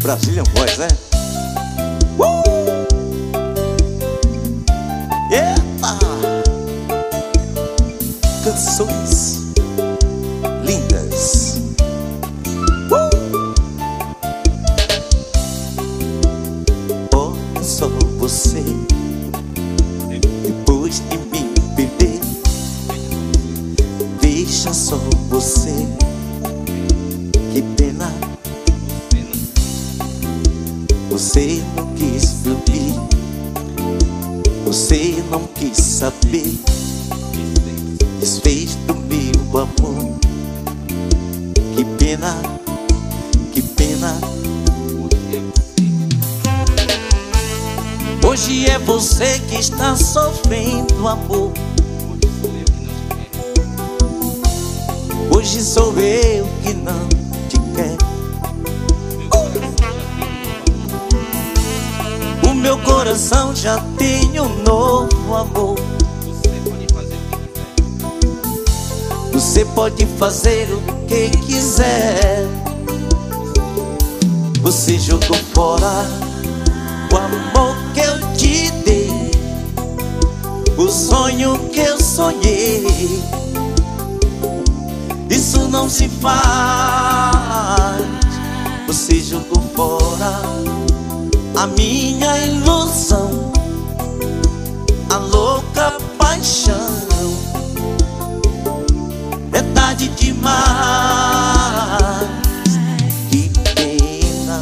Brazilian Voice, né? Eita! Canções lindas. Olha só você, depois de me perder. Veja só você, que pena. Você não quis me ouvir, você não quis saber. Desfez do meu amor. Que pena, que pena. Hoje é você que está sofrendo, amor. Hoje sou eu que não te quero. O meu coração já tem um novo amor. Você pode fazer o que quiser. Você jogou fora o amor que eu te dei, o sonho que eu sonhei. Isso não se faz. Você jogou fora a minha ilusão, a louca paixão. É tarde demais. Que pena,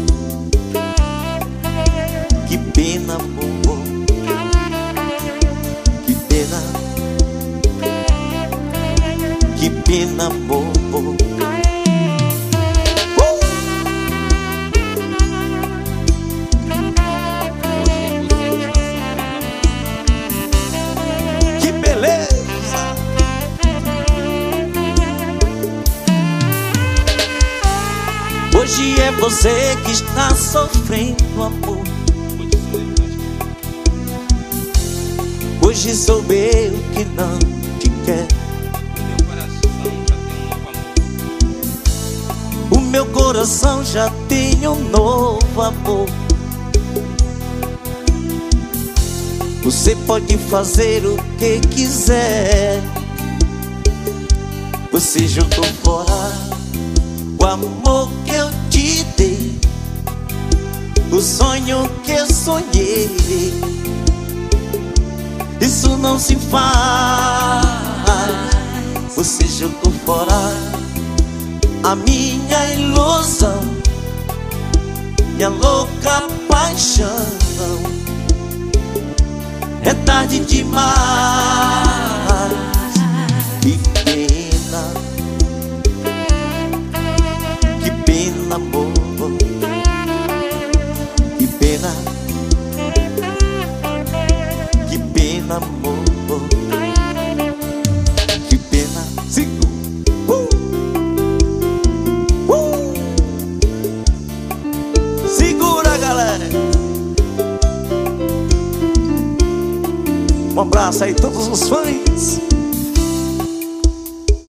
que pena, amor. Que pena, que pena, amor. Que beleza. Hoje é você que está sofrendo, amor. Hoje sou eu que não te quero. O meu coração já tem um novo amor. Você pode fazer o que quiser. Você jogou fora o amor que eu te dei, o sonho que eu sonhei. Isso não se faz. Você jogou fora a minha ilusão e a louca paixão. É tarde demais. Que pena, que pena, amor. Que pena, que pena, amor. Que pena. Cinco. Segura, galera. Um abraço aí a todos os fãs.